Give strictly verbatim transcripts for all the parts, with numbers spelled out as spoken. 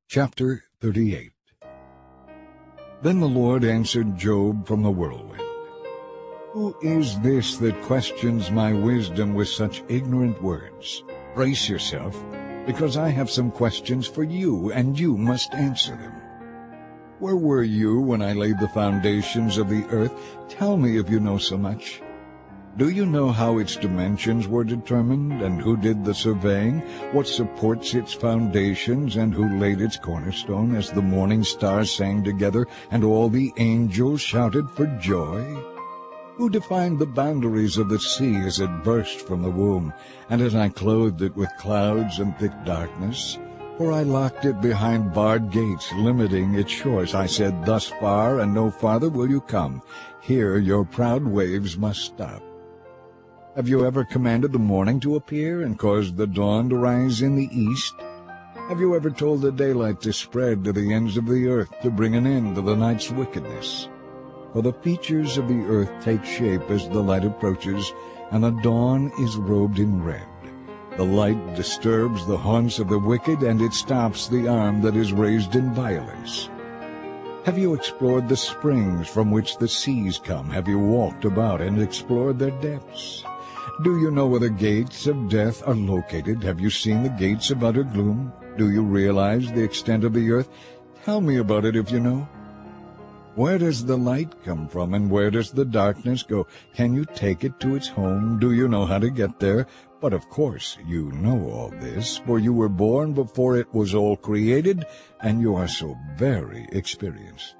Chapter thirty-eight. Then the Lord answered Job from the whirlwind, "Who is this that questions my wisdom with such ignorant words? Brace yourself, because I have some questions for you, and you must answer them. Where were you when I laid the foundations of the earth? Tell me if you know so much. Do you know how its dimensions were determined, and who did the surveying, what supports its foundations, and who laid its cornerstone, as the morning stars sang together, and all the angels shouted for joy? Who defined the boundaries of the sea as it burst from the womb, and as I clothed it with clouds and thick darkness? For I locked it behind barred gates, limiting its shores. I said, thus far and no farther will you come. Here your proud waves must stop. Have you ever commanded the morning to appear, and caused the dawn to rise in the east? Have you ever told the daylight to spread to the ends of the earth, to bring an end to the night's wickedness? For the features of the earth take shape as the light approaches, and the dawn is robed in red. The light disturbs the haunts of the wicked, and it stops the arm that is raised in violence. Have you explored the springs from which the seas come? Have you walked about and explored their depths? Do you know where the gates of death are located? Have you seen the gates of utter gloom? Do you realize the extent of the earth? Tell me about it if you know. Where does the light come from, and where does the darkness go? Can you take it to its home? Do you know how to get there? But of course you know all this, for you were born before it was all created, and you are so very experienced.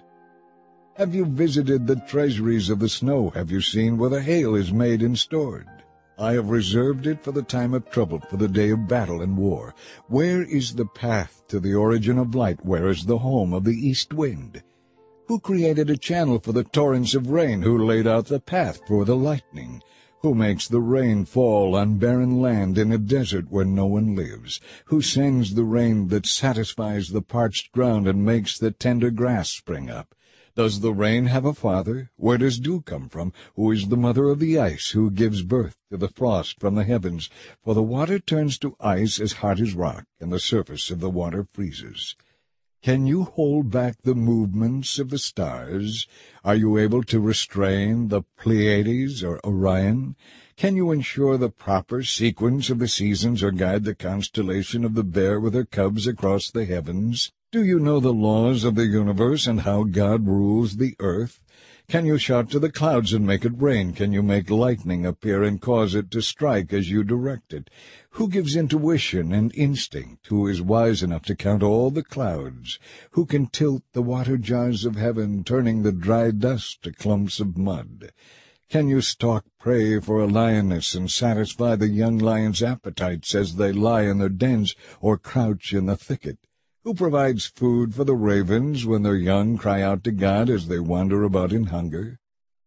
Have you visited the treasuries of the snow? Have you seen where the hail is made and stored? I have reserved it for the time of trouble, for the day of battle and war. Where is the path to the origin of light? Where is the home of the east wind? Who created a channel for the torrents of rain? Who laid out the path for the lightning? Who makes the rain fall on barren land in a desert where no one lives? Who sends the rain that satisfies the parched ground and makes the tender grass spring up? Does the rain have a father? Where does dew come from? Who is the mother of the ice? Who gives birth to the frost from the heavens? For the water turns to ice as hard as rock, and the surface of the water freezes. Can you hold back the movements of the stars? Are you able to restrain the Pleiades or Orion? Can you ensure the proper sequence of the seasons, or guide the constellation of the Bear with her cubs across the heavens? Do you know the laws of the universe and how God rules the earth? Can you shout to the clouds and make it rain? Can you make lightning appear and cause it to strike as you direct it? Who gives intuition and instinct? Who is wise enough to count all the clouds? Who can tilt the water jars of heaven, turning the dry dust to clumps of mud? Can you stalk prey for a lioness and satisfy the young lion's appetites as they lie in their dens or crouch in the thicket? Who provides food for the ravens when their young cry out to God as they wander about in hunger?